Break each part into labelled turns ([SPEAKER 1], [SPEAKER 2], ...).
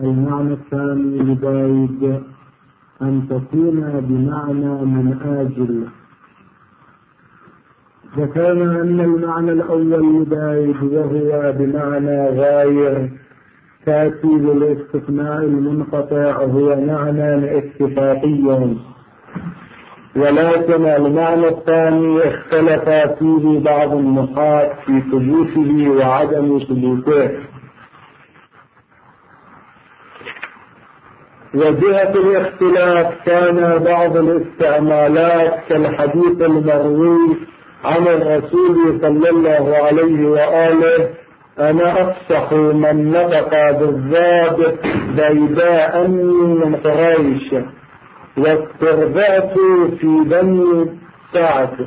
[SPEAKER 1] المعنى الثاني لبايد أن تكون بمعنى من آجل. ذكرنا أن المعنى الأول لبايد وهو بمعنى غاير تأتي للاستثناء المنقطع هو معنى اتفاقي، ولكن المعنى الثاني اختلف فيه بعض النحاة في ثبوته وعدم ثبوته. وجهة الاختلاف كان بعض الاستعمالات كالحديث المروي عن الرسول صلى الله عليه وآله: أنا أفصح من نطق بالضاد بيداء من قريش واسترضعت في بني سعد.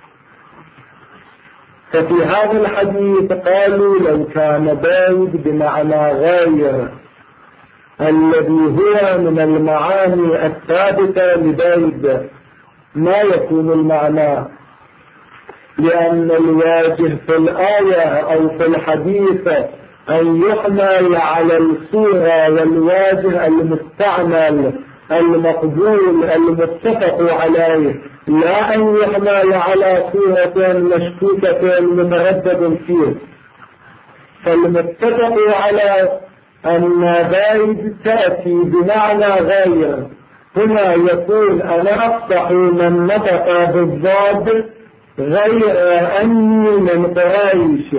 [SPEAKER 1] ففي هذا الحديث قالوا لو كان بايد بمعنى غير الذي هو من المعاني الثابتة لبايد ما يكون المعنى، لأن الواجه في الآية أو في الحديث أن يحمل على الصورة والواجه المستعمل المقبول المتفق عليه، لا أن يحمل على صورة مشكوكة متردد فيه. فالمتفق على أن بايد تأتي بمعنى غير هنا يكون أنا أفصح من نطق بالضاد غير أني من قريش،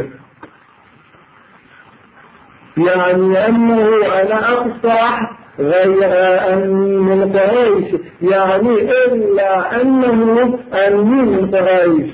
[SPEAKER 1] يعني أنه أنا أفصح غير أني من قريش، يعني إلا أنه أني من قريش.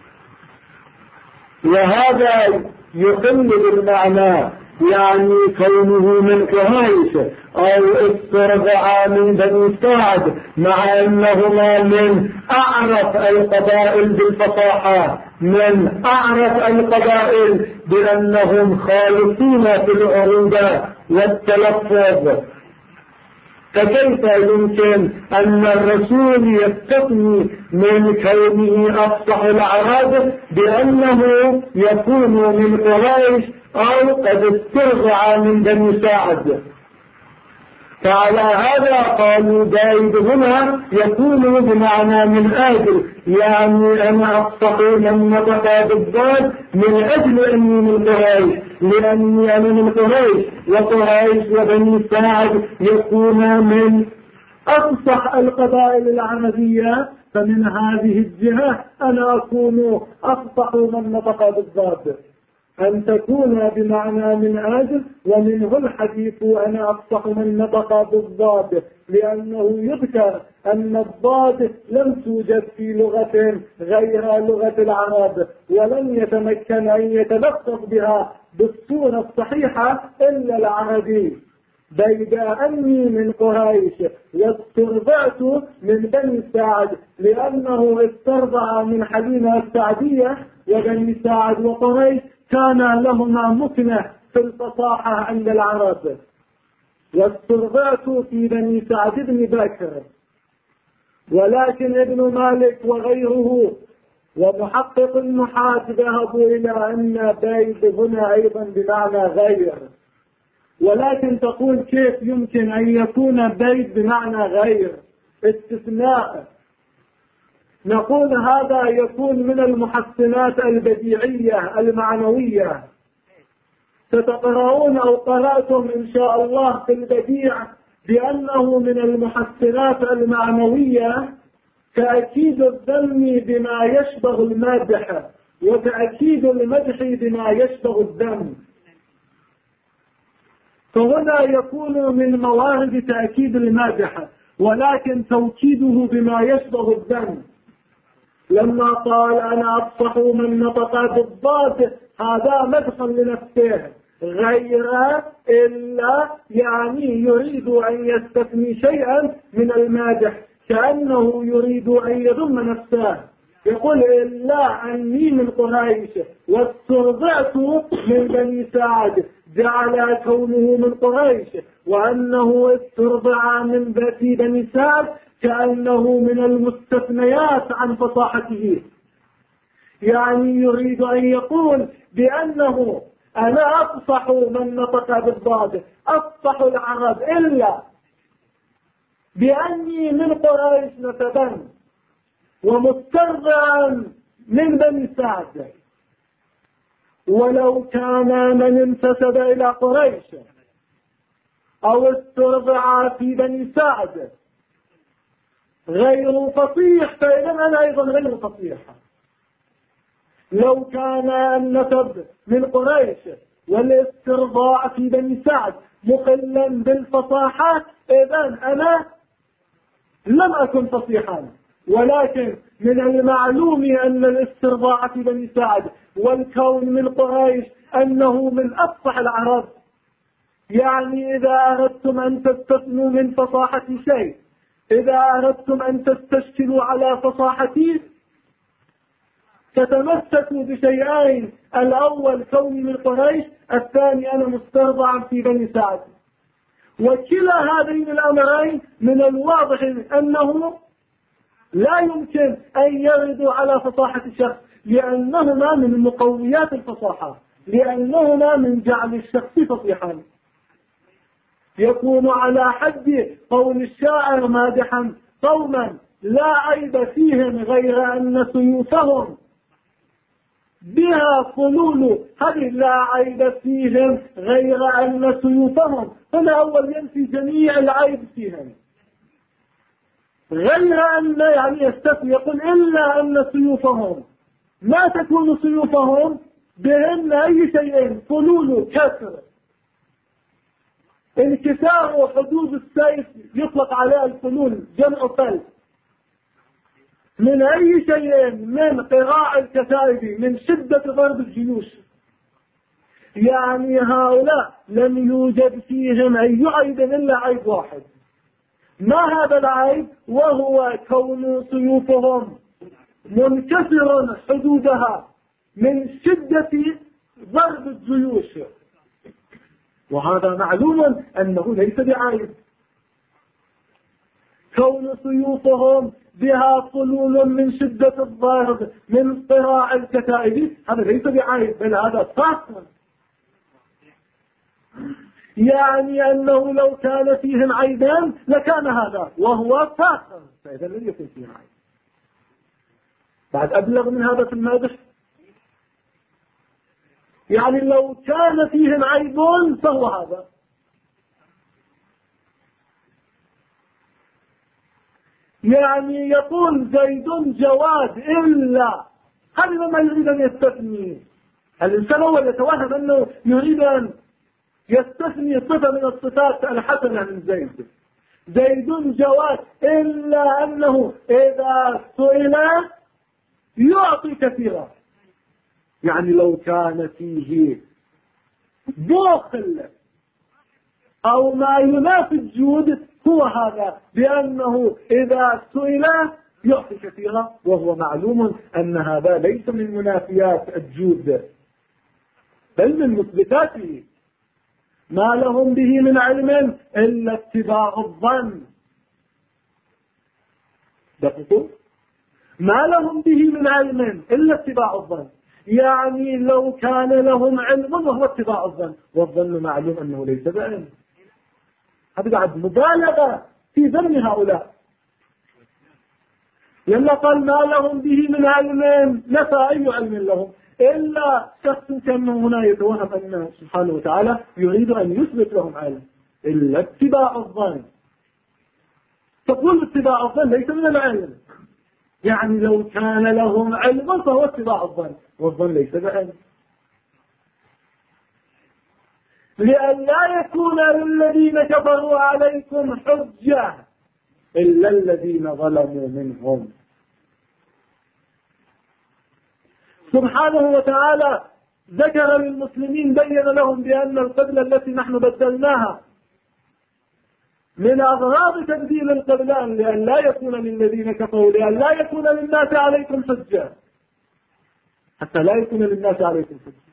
[SPEAKER 1] وهذا يقل بالمعنى، يعني كونه من قريش أو استرضع من بني سعد، مع أنهما من أعرف القبائل بالفصاحة، من أعرف القبائل بأنهم خالصين في العروبة والتلفظ. فكيف يمكن أن الرسول يستثني من كونه أفصح الأعراب بأنه يكون من قريش أو قد استرضع من بني سعد؟ فعلى هذا قالوا بايد هنا يكون بمعنى من أجل، يعني أنا أفصح من نطق بالضاد من أجل أني من قريش، لأني أنا من قريش، وقريش وبني سعد يكون من أفصح القبائل العربية، فمن هذه الجهة أنا أكون أفصح من نطق بالضاد. أن تكون بمعنى من أجل، ومنه الحديث أنا أفصح من نطق بالضاد، لأنه يذكر أن الضاد لم توجد في لغة غير لغة العرب، ولم يتمكن أن يتلفظ بها بالصورة الصحيحة إلا العربي. بيداء أني من قريش واسترضعت من بني سعد، لأنه استرضع من حليمة السعدية، وبني سعد وقريش كان لهما مكنة في الفصاحة عند العرب. واسترضعت في بني سعد بن بكر. ولكن ابن مالك وغيره ومحقق النحاة ذهبوا إلى أن بايد هنا أيضا بمعنى غير. ولكن تقول كيف يمكن أن يكون بايد بمعنى غير؟ استثناء. نقول هذا يكون من المحسنات البديعية المعنوية. ستقرؤون أو قرأتم إن شاء الله في البديع بأنه من المحسنات المعنوية تأكيد الذم بما يشبه المادح، وتأكيد المدح بما يشبه الذم. فهنا يكون من موارد تأكيد المادح، ولكن توكيده بما يشبه الذم. لما قال أنا أفصح من نطق بالضاد، هذا مدح لنفسه غير إلا يعني يريد أن يستثني شيئا من المادح، كأنه يريد أن يذم نفسه. يقول إلا أني من قريش واسترضعت من بني سعد، جعل كونه من قريش وأنه استرضع من بني سعد كأنه من المستثنيات عن فصاحته. يعني يريد أن يقول بأنه أنا أفصح من نطق بالضاد، أفصح العرب، إلا بأني من قريش نسبا ومسترضعا من بني سعد. ولو كان من انتسب إلى قريش أو استرضع في بني سعد غير فصيح فإذا أنا أيضا غير فصيح. لو كان النسب من قريش والاسترضاع في بني سعد مخلا بالفصاحة إذا أنا لم أكن فصيحا. ولكن من المعلوم أن الاسترضاع في بني سعد والكون من قريش أنه من أفصح العرب. يعني إذا أردتم أن تستثنوا من فصاحة شيء، إذا أردتم أن تستشكلوا على فصاحتي فتمسكوا بشيئين: الأول كوني من قريش، الثاني أنا مسترضعا في بني سعد. وكلا هذين الأمرين من الواضح أنه لا يمكن أن يردوا على فصاحة الشخص، لأنهما من مقويات الفصاحة، لأنهما من جعل الشخص فصيحا. يكون على حد قول الشاعر مادحا قوما لا عيب فيهم غير أن سيوفهم بها فلول. هذه لا عيب فيهم غير أن سيوفهم، هنا أول ينفي جميع العيب فيهم، غير أن يعني يستثني، يقول إلا أن سيوفهم. ما تكون سيوفهم؟ بهن أي شيئين: فلول، كسر، انكسار حدود السيف يطلق عليها الفلول، جمع فل. من أي شيء؟ من قراع الكتائب، من شدة ضرب الجيوش. يعني هؤلاء لم يوجد فيهم أي عيب إلا عيب واحد. ما هذا العيب؟ وهو كون سيوفهم منكسر حدودها من شدة ضرب الجيوش، وهذا معلوم أنه ليس بعيب. كون سيوفهم بها طلول من شدة الضرب من صراع الكتائب هذا ليس بعيب، بل هذا فاخر. يعني أنه لو كان فيهم عيبان لكان هذا، وهو فاخر، فإذا لم يكن فيهم عيب. بعد أبلغ من هذا في المادح. يعني لو كان فيهم عيب فهو هذا. يعني يقول زيد جواد إلا، هذا ما يريد أن يستثني. الإنسان هو يتوهم أنه يريد أن يستثني صفة من الصفات الحسنة من زيد. زيد جواد إلا أنه إذا سئل يعطي كثيرا. يعني لو كان فيه بخل أو ما ينافي الجود هو هذا، بأنه إذا سئل يعطي كثيرا، وهو معلوم أن هذا ليس من منافيات الجود بل من مثبتاته. ما لهم به من علم إلا اتباع الظن. دقيقوا، ما لهم به من علم إلا اتباع الظن. يعني لو كان لهم علم وهو اتباع الظن، والظن معلوم أنه ليس بعلم. هذا بعد مبالغة في ذم هؤلاء. لما قال ما لهم به من علم نفى أي علم لهم، إلا شخص كان هنا يتوهم أن سبحانه وتعالى يريد أن يثبت لهم علم، إلا اتباع الظن. تقول اتباع الظن ليس من العلم. يعني لو كان لهم علم فهو اتباع الظن، والظن ليس بعلم. لأن لا يكون للذين كفروا عليكم حجة إلا الذين ظلموا منهم. سبحانه وتعالى ذكر للمسلمين، بين لهم بأن القبلة التي نحن بدلناها من أغراض تبديل القبلان لأن لا يكون للذين كفروا، لأن لا يكون للناس عليكم حجة، حتى لا يكون للناس عليكم حجة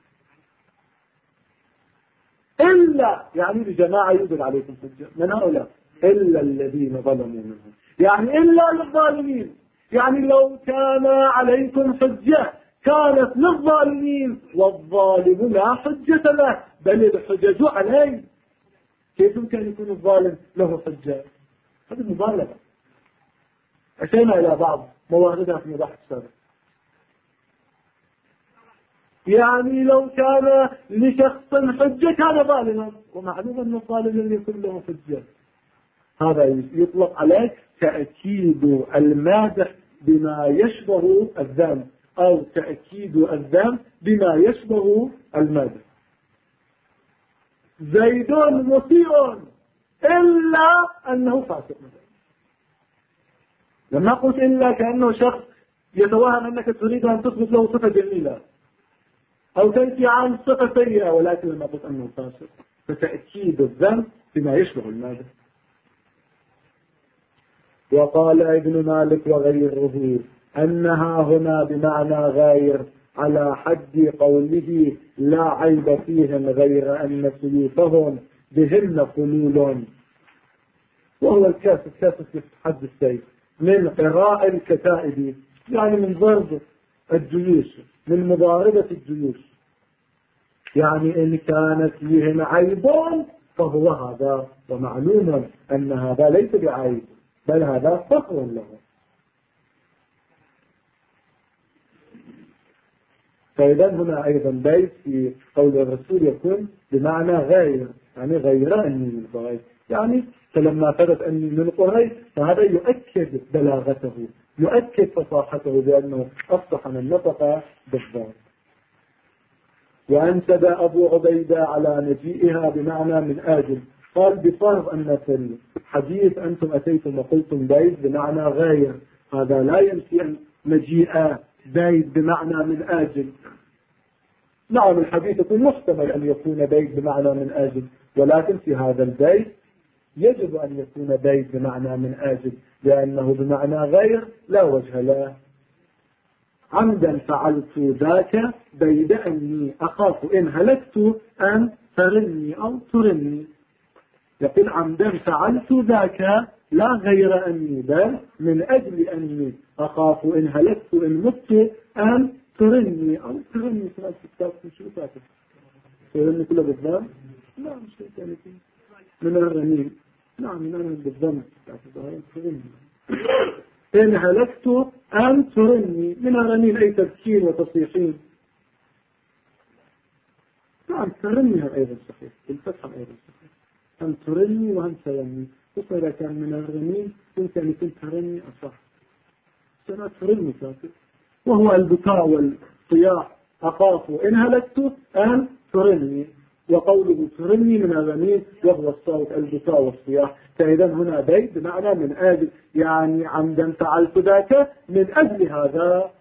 [SPEAKER 1] إلا، يعني بجماعة يوجد عليكم حجة من هؤلاء، إلا الذين ظلموا منهم، يعني إلا للظالمين. يعني لو كان عليكم حجة كانت للظالمين والظالم لا حجة له بل الحجج عليه. كيف يمكن يكون الظالم له حجة؟ هذه مبالغة. أتينا إلى بعض مواردها في مباحث السابق. يعني لو كان لشخص حجة كان ظالما، ومعلوم أن الظالم لم يكن له حجة. هذا يطلق عليه تأكيد المادح بما يشبه الذم، أو تأكيد الذم بما يشبه المادح. زيد مسيء إلا أنه فاسق. لما قلت إلا كأنه شخص يتوهم أنك تريد أن تثبت له صفة جميلة أو تنفي عن صفة سيئة، ولكن لما قلت أنه فاسق فتأكيد الذم بما يشبه المادح. وقال ابن مالك وغيره أنها هنا بمعنى غير على حد قوله لا عيب فيهم غير أن سيوفهم بهن خلول، وهو الكاسف في حد السيف من قراء الكتائب، يعني من ضرب الجيوش، من مضاربة الجيوش. يعني إن كانت فيهم عيب فهو هذا، ومعلوم أن هذا ليس بعيب بل هذا فخر له. فإذا هنا أيضا بيت في قول الرسول يكون بمعنى غير، يعني غير أني من قريش، يعني فلما ثبت أني من قريش فهذا يؤكد بلاغته، يؤكد فصاحته بأنه أفصح من نطق بالضبط. وأنسب أبو عبيدة على مجيئها بمعنى من آجل، قال بفرض أن في الحديث أنتم أتيتم وقلتم بيت بمعنى غير، هذا لا ينفي أن مجيء بيت بمعنى من آجل. نعم الحديث يكون محتمل أن يكون بيت بمعنى من آجل، ولكن في هذا البيت يجب أن يكون بيت بمعنى من آجل، لأنه بمعنى غير لا وجه له. عمدا فعلت ذاك بيد أني أخاف إن هلكت أن ترني أو ترني. يقول عمدا فعلت ذاك لا غير أني بل من أجل أني أخاف إن هلكت إن مت أن ترني أو ترني. في الكتاب شو فاتح ترني كله بالضم؟ لا مش يعني من الرنين. نعم من أنا بالضم ترني. إن هلكت أن ترني من الرنين أي تذكير وتصيحين. نعم ترني أيضا صحيح بالفتحة أيضا صحيح. أن ترني وأن ترني، خصوصا إذا كان من الرنين يمكن يكون ترني أصح. سنة ترني كاتب، وهو البكاء والصياح أخاف إن هلكت أن ترني، وقوله ترني من الرنين وهو الصوت البكاء والصياح. فإذا هنا بيت بمعنى من أجل، يعني عمدا فعلت ذاك من أجل هذا.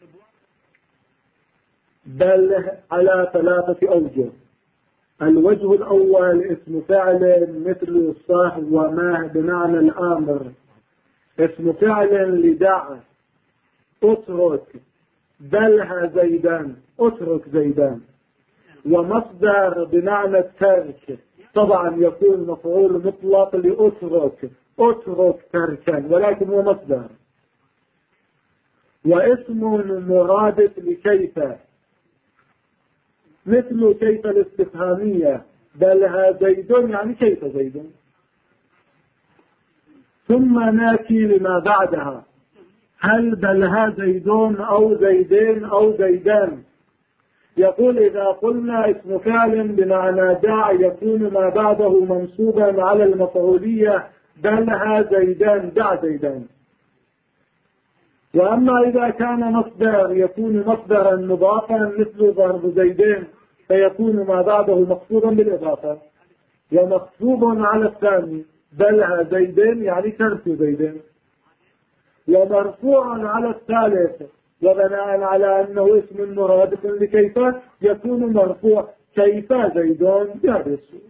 [SPEAKER 1] بل على 3 أوجه. الوجه الأول اسم فعل مثل صاح وما بمعنى الآمر، اسم فعل لدع اترك بلها زيدان اترك زيدان، ومصدر بمعنى الترك طبعا يكون مفعول مطلق لأترك اترك تركا ولكن هو مصدر. واسم مرادف لكيف مثل كيف الاستفهامية بلها زيد يعني كيف زيد. ثم ناتي لما بعدها، هل بلها زيدون أو زيدين أو زيدان. يقول إذا قلنا اسم فعل بمعنى دع يكون ما بعده منصوبا على المفعولية بلها زيدان دع زيدان. وأما إذا كان مصدر يكون مصدرا مضافا مثل ضرب زيدين فيكون ما بعده مقصودا بالإضافة، ومقصوب على الثاني بلها زيدين يعني ترك زيدين، ومرفوع على الثالث وبناء على أنه اسم مرادف لكيف يكون مرفوع كيف زيدون بهذا الصورة.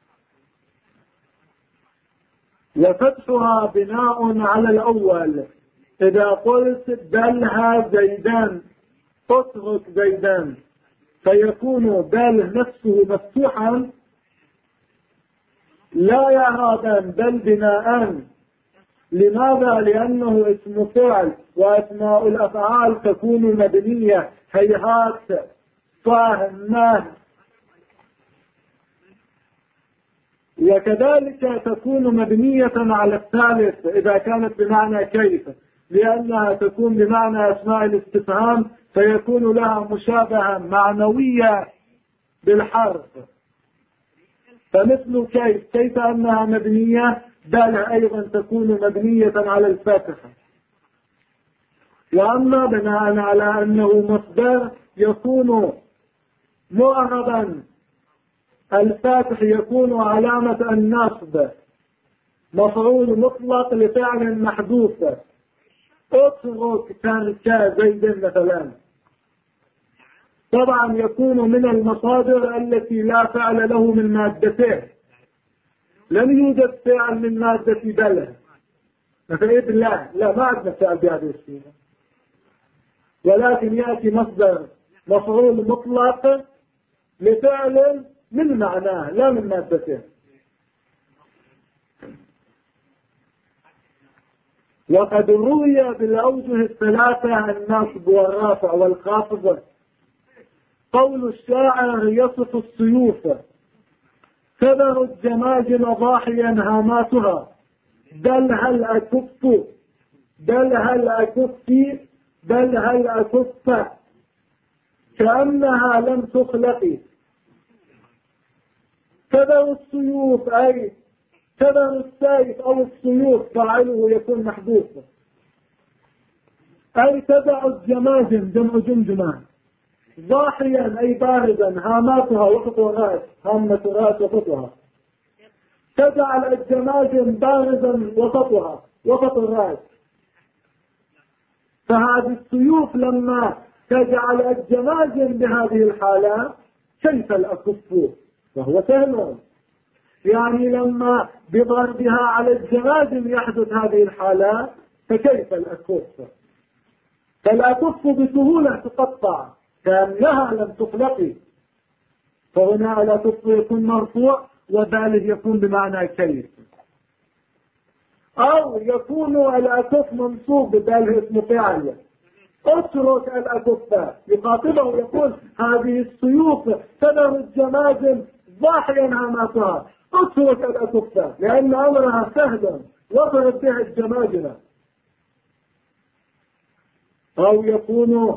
[SPEAKER 1] وفتحها بناء على الأول، إذا قلت بلها زيدان اترك زيدان فيكون بل نفسه مفتوحا لا إعرابا بل بناء، لماذا؟ لأنه اسم فعل، وأسماء الأفعال تكون مبنية، هيهات، فاهم، وكذلك تكون مبنية على الثالث إذا كانت بمعنى كيف، لأنها تكون بمعنى أسماء الاستفهام، فيكون لها مشابهة معنوية بالحرف. فمثل كيف أنها مبنية، بل أيضا تكون مبنية على الفتحة. وأما بناء على أنه مصدر يكون معربا، الفاتح يكون علامة النصب مفعول مطلق لفعل محذوف، اترك ترك زيد مثلا. طبعا يكون من المصادر التي لا فعل له من مادتين، لم يوجد فعل من مادة بله، فإذ لا ما عندنا فعل بهذه الصيغة، ولكن يأتي مصدر مفعول مطلق لفعل من معناه لا من مادته. وقد روي بالأوجه الثلاثة النصب والرافع والخافض. قول الشاعر يصف السيوف: تذر الجماجم ضاحيا هاماتها، بل هل أكف، بل هل أكف، بل هل أكف، كأنها لم تخلق. تذر السيوف أي تذر السيف أو السيوف، فاعله يكون محذوف، أي تدع الجماجم جمع جمجمة، ضاحيا أي باردا، هاماتها وسط الراس، هامة الراس وسطها، تدع الجماجم باردا وسطها وسط الراس. فهذه السيوف لما تجعل الجماجم بهذه الحالة كيف الأكف؟ وهو سهل، يعني لما بضربها على الجماجم يحدث هذه الحالة، فكيف الأكف؟ فالأكف بسهولة تقطع كأنها لم تخلق. فهنا الأكف يكون مرفوع وذلك يكون بمعنى كيف، أو يكون الأكف منصوب بذلك اسم فعل. اترك الأكف، يخاطبه يقول هذه السيوف تذر الجماجم ضاحيا هاماتها، اترك الأكف لأن أمرها سهل وضرب بها الجماجم. أو يكون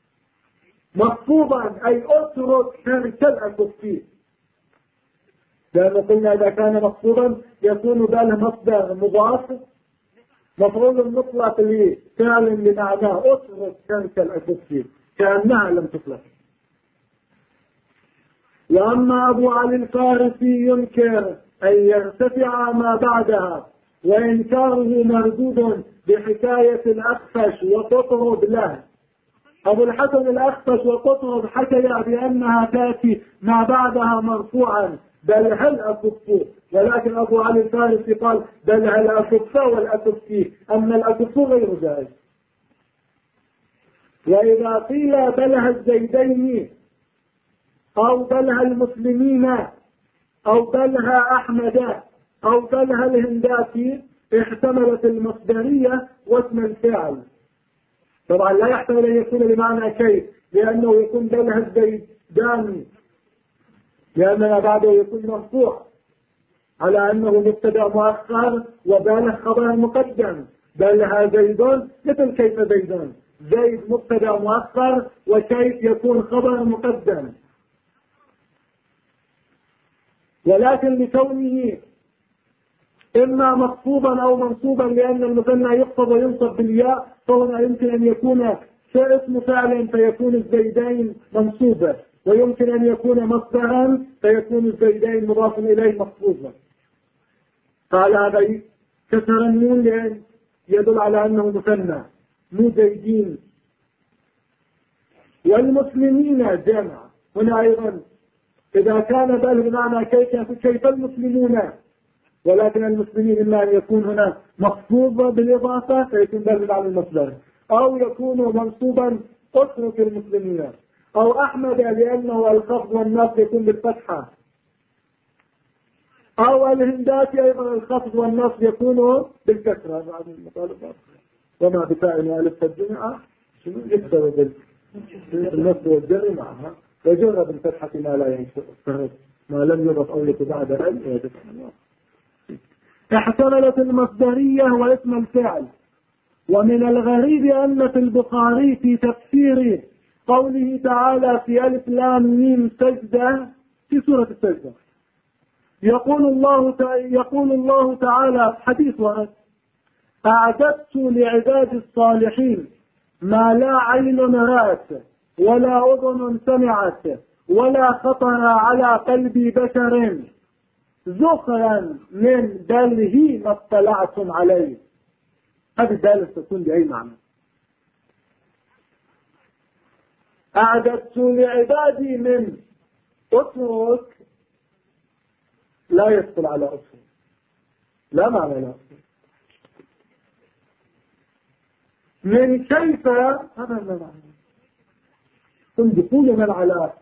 [SPEAKER 1] مخفوضا أي اترك ترك الأكف، لأن قلنا إذا كان مخفوضا يكون ذلك مصدر مضاف مفعول مطلق لفعل لمعناه، اترك ترك الأكف كأنها لم تخلق. وأما أبو علي الفارسي ينكر أن يرتفع ما بعدها، وإنكاره مردود بحكاية الأخفش وتطرب له. أبو الحسن الأخفش وتطرب حكي بأنها تأتي ما بعدها مرفوعا، بل هل أكف، ولكن أبو علي الفارسي قال بل هل أكف والأكف، أما الأكف غير جائز. وإذا قيل بلها الزيدين أو بلها المسلمين أو بلها أحمد أو بلها الهنداتي، احتملت المصدرية واسم الفعل. طبعا لا يحتمل أن يكون بمعنى كيف، لأنه يكون بلها الزيدان، لأن ما بعده يكون مرفوع على أنه مبتدأ مؤخر وباله خبر مقدم. بلها زيدون مثل كيف زيدون، زيد مبتدأ مؤخر وكيف يكون خبر مقدم. ولكن لكونه إما مخفوضا أو منصوبا، لأن المثنى يخفض وينصب بالياء، فهنا يمكن أن يكون اسم فعل فيكون الزيدين منصوبا، ويمكن أن يكون مصدرا فيكون الزيدين مضاف إليه مخفوضا. قال هذا كسر النون لأن يدل على أنه مثنى مو زيدين. والمسلمين جمع، هنا أيضا إذا كان بل بمعنى كيف المسلمون، ولكن المسلمين إما أن يكون هنا مخفوض بالإضافة فيكون بل بمعنى المصدر، أو يكون منصوبا اترك المسلمين، أو أحمد لأنه الخفض والنصب يكون بالفتحة، أو الهندات أيضا الخفض والنصب يكون بالكسرة بعد المطالبات. وما بتاء وألف الجمعة شنو يكسر بالنصب والجر معها، وجر بالفتحة ما لا ينشر ما لم يضف أو بعد أن. احتملت المصدرية واسم الفعل. ومن الغريب أن في البخاري في تفسير قوله تعالى في ألف لام ميم سجدة في سورة السجدة يقول الله تعالى حديث ورد: أعددت لعباد الصالحين ما لا عين رأت ولا أذن سمعت ولا خطر على قلب بشر ذخرا من بله ما اطلعتم عليه. هذه الدالة تكون بأي معنى؟ أعددت لعبادي من أترك لا يدخل على أترك، لا معنى لا أترك. من كيف هذا لا معنى. ثم دخول من على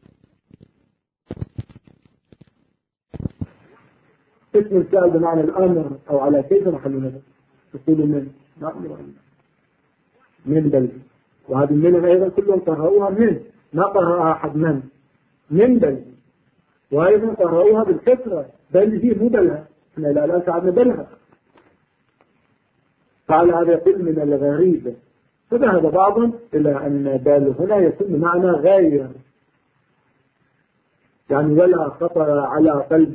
[SPEAKER 1] اسم الفعل بمعنى الأمر أو على كيف محل نظر. دخول من بل، وهذه من أيضا كلهم قرأوها من، ما قرأها أحد من بل، وأيضا قرأوها بالكسرة بل هي مو بلها، احنا لا سعدنا بلها. فعلى هذا يقول من الغريب. فذهب بعضهم إلى أن بال هنا يكون بمعنى غير، يعني ولا خطر على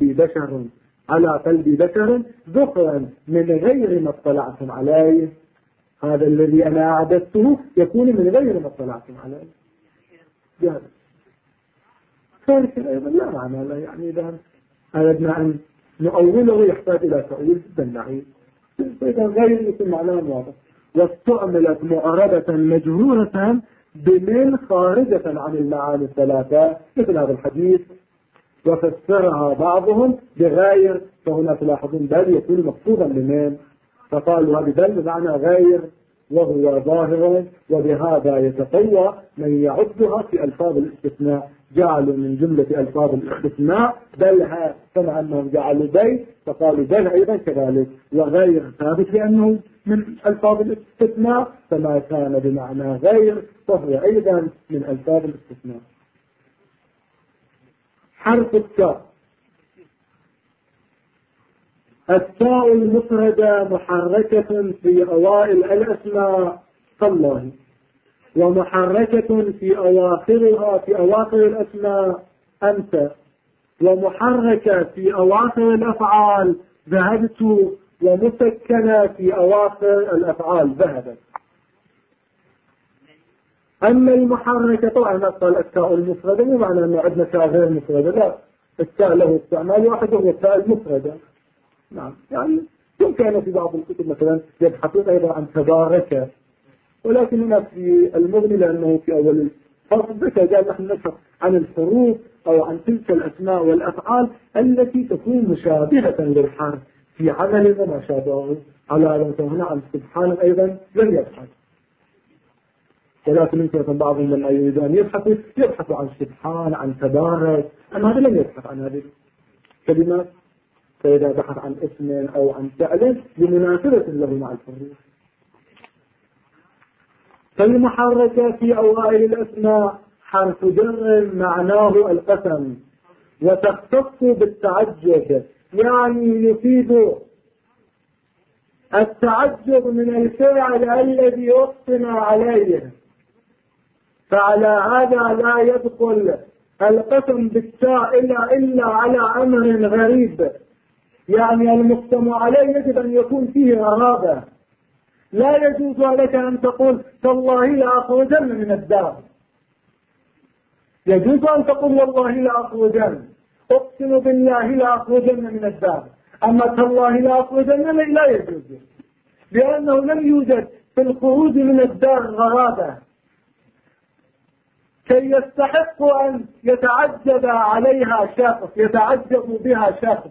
[SPEAKER 1] قلب بشر ذخرا من غير ما اطلعتم عليه. هذا الذي أنا أعددته يكون من غير ما اطلعتم عليه. جاهز. فارك أيضا لا معنى لا، يعني إذا أردنا أن نؤوله يحتاج إلى تأويل جدا بعيد. فإذا غير يكون معناه واضح. واستعملت معربة مجرورة بمن خارجة عن المعاني الثلاثة مثل هذا الحديث، وفسرها بعضهم بغير، فهنا تلاحظون بل يكون مقصودا بمن، فقالوا هذه بل بمعنى غير وهو ظاهر، وبهذا يتقوى من يعدها في ألفاظ الاستثناء. جعلوا من جملة ألفاظ الاستثناء بلها، كما أنهم جعلوا بل فقالوا بل أيضا كذلك، وغير ثابت لأنه من ألفاظ الاستثناء، فما كان بمعنى غير فهو أيضا من ألفاظ الاستثناء. حرف التاء. التاء المفردة محركة في أوائل الأسماء كالله، ومحركة في أواخرها في أواخر الأسماء أنت، ومحركة في أواخر الأفعال ذهبت، ومسكنة في أواخر الأفعال ذهبت. أما المحركة طبعا نقل التاء المفردة مو معنى أنه عندنا تاء غير مفردة، لا، التاء له استعمال واحد وهو التاء المفردة. نعم، يعني يمكن في بعض الكتب مثلا يبحثون أيضا عن تبارك، ولكن هنا في المغني لأنه في أول الفصل قال نحن نبحث عن الحروف أو عن تلك الأسماء والأفعال التي تكون مشابهة للحرف في عمل وما شابهه. على هذا هنا عن سبحان أيضا لم يبحث، ولكن يمكن بعضهم لما يريد أن يبحث عن سبحان، عن تبارك، أما هذا لم يبحث عن هذه الكلمات. فإذا بحث عن اسم أو عن فعل بمناسبة له مع الحروف. فالمحركة في أوائل الأسماء حرف جر معناه القسم، وتختص بالتعجب، يعني يفيد التعجب من الفعل الذي أقسم عليه. فعلى هذا لا يدخل القسم بالتاء إلا على أمر غريب، يعني المقسم عليه يجب أن يكون فيه غرابة. لا يجوز لك أن تقول تالله لأخرجن من الدار، يجوز أن تقول والله لأخرجن، أقسم بالله لأخرجن من الدار. أما تالله لأخرجن لا يجوز، لأنه لم يوجد في الخروج من الدار غرابة كي يستحق أن يتعجب عليها شخص، يتعجب بها شخص.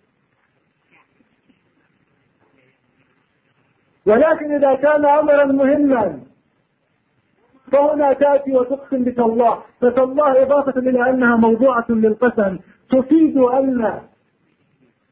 [SPEAKER 1] ولكن إذا كان أمرا مهما فهنا تأتي وتقسم بتالله، فتالله إضافة إلى أنها موضوعة للقسم تفيد أن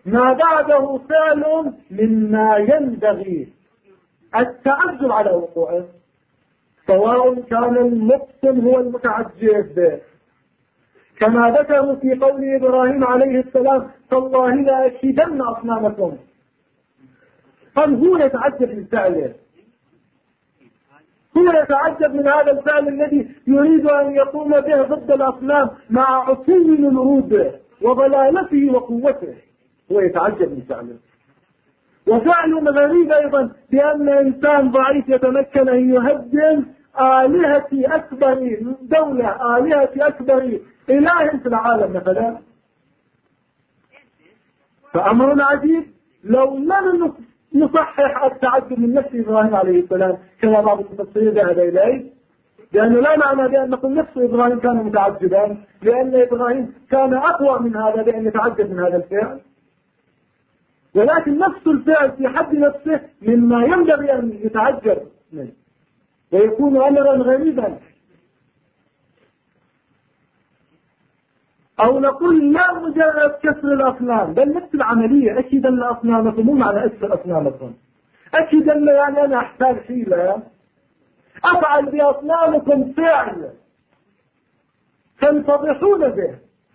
[SPEAKER 1] ما بعده فعل مما ينبغي التعجب على وقوعه، سواء كان المقسم هو المتعجب، كما ذكروا في قول إبراهيم عليه السلام تالله لأكيدن أصنامكم. هل هو يتعجب من فعله؟ هو يتعجب من هذا الفعل الذي يريد أن يقوم به ضد الأصنام مع عتو الورود وضلالته وقوته، هو يتعجب من فعله. وفعل غريب أيضا بأن إنسان ضعيف يتمكن أن يهدم آلهة أكبر دولة، آلهة أكبر إله في العالم مثلا، فأمر عجيب. لو لم نصحح التعجب من نفس إبراهيم عليه السلام كما بعض المفسرين ذهب إليه، لأنه لا معنى بأن نقول نفس إبراهيم كان متعجبا، لأن إبراهيم كان أقوى من هذا بأن يتعجب من هذا الفعل، ولكن نفس الفعل في حد نفسه مما ينبغي أن يتعجب منه ويكون أمرا غريبا. أو نقول لا مجرد كسر الأصنام، بل نفس العملية، أكيد أن أصنامكم مو معنى أكسر أصنامكم، أكيد أن يعني أنا أحتاج حيلة أفعل بأصنامكم فعل تنفضحون به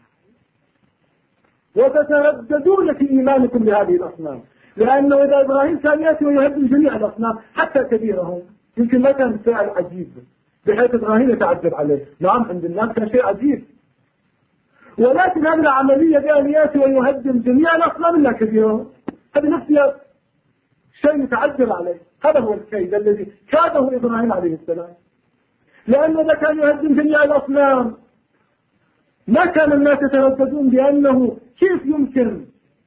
[SPEAKER 1] وتترددون في إيمانكم بهذه الأصنام، لأنه إذا إبراهيم كان يأتي ويهدم جميع الأصنام حتى كبيرهم يمكن ما كان فعل عجيب بحيث إبراهيم يتعجب عليه، نعم عند الناس كان شيء عجيب، ولكن هذه العملية بأن يأتي ويهدم جميع الأصنام إلا كبيرهم، هذه نفسها شيء متعجب عليه. هذا هو الكيد الذي كاده إبراهيم عليه السلام، لأنه إذا كان يهدم جميع الأصنام ما كان الناس يترددون بأنه كيف يمكن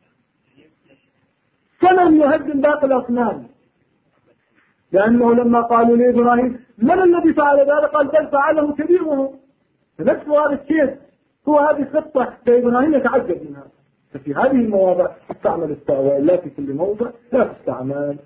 [SPEAKER 1] صنم يهدم باقي الأصنام، لأنه لما قالوا لإبراهيم من الذي فعل ذلك قال بل فعله كبيرهم، فنفس هذا الشيء هو هذه خطة فإبراهيم يتعجب منها. ففي هذه المواضع تستعمل التاء، وإلا في كل موضع لا تستعمل.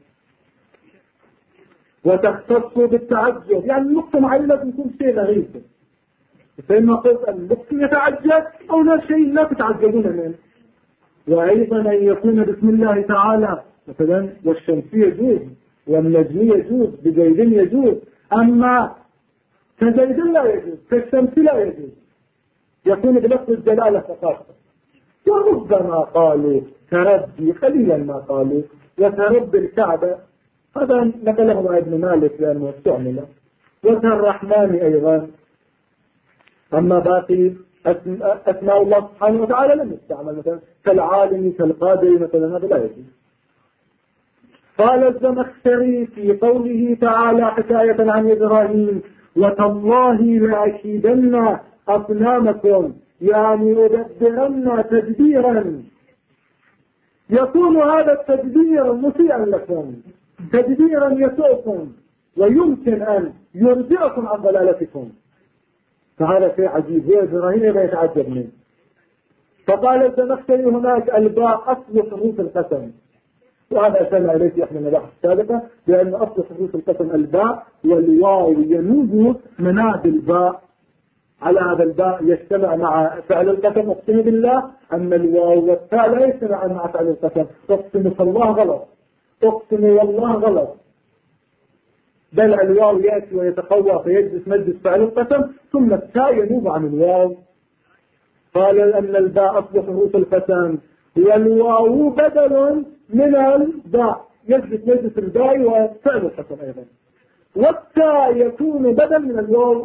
[SPEAKER 1] وتختص بالتعجب، يعني النقطة معينة تكون شيء غريب، فإما قلت النقطة يتعجب أو لا شيء لا تتعجبون منه. وأيضا أن يكون بسم الله تعالى مثلا والشمس يجوز والنجم يجوز بزيد يجوز، أما كزيد لا يجوز كالشمس لا يجوز، يكون بلفظ الجلالة فقط. وربما قالوا كربي، قليلا ما قالوا وكرب الكعبة، هذا نقله ابن مالك لأنه استعمل، وكالرحمن أيضا. أما باقي أسماء الله سبحانه وتعالى لم يستعمل، مثلا كالعالم كالقادر مثلا، هذا لا يجوز. قال الزمخشري في قوله تعالى حكاية عن إبراهيم وتالله لأكيدن أصنامكم، يعني أدبرن تدبيرا، يكون هذا التدبير مسيئا لكم، تدبيرا يسوءكم ويمكن أن يرجعكم عن ضلالتكم. فهذا شيء عجيب، هي إبراهيم ما يتعجب منه. فقال الزمخشري هناك الباء أصل حروف القسم، وهذا أشرنا إليه في إحدى المباحث السابقة، لأن أصل حروف القسم الباء والواو ينوب مناد الباء، على هذا الباء يجتمع مع فعل القسم اقسم بالله، أما الواو والتاء لا يجتمع مع فعل القسم، اقسم فالله غلط، اقسم والله غلط، بل الواو يأتي ويتقوى فيجلس مجلس فعل القسم، ثم التاء ينوب عن الواو. قال أن الباء أصل حروف القسم والواو بدل من الباء، يجلس مجلس الباء وفعل القسم أيضا، والتاء يكون بدل من الواو.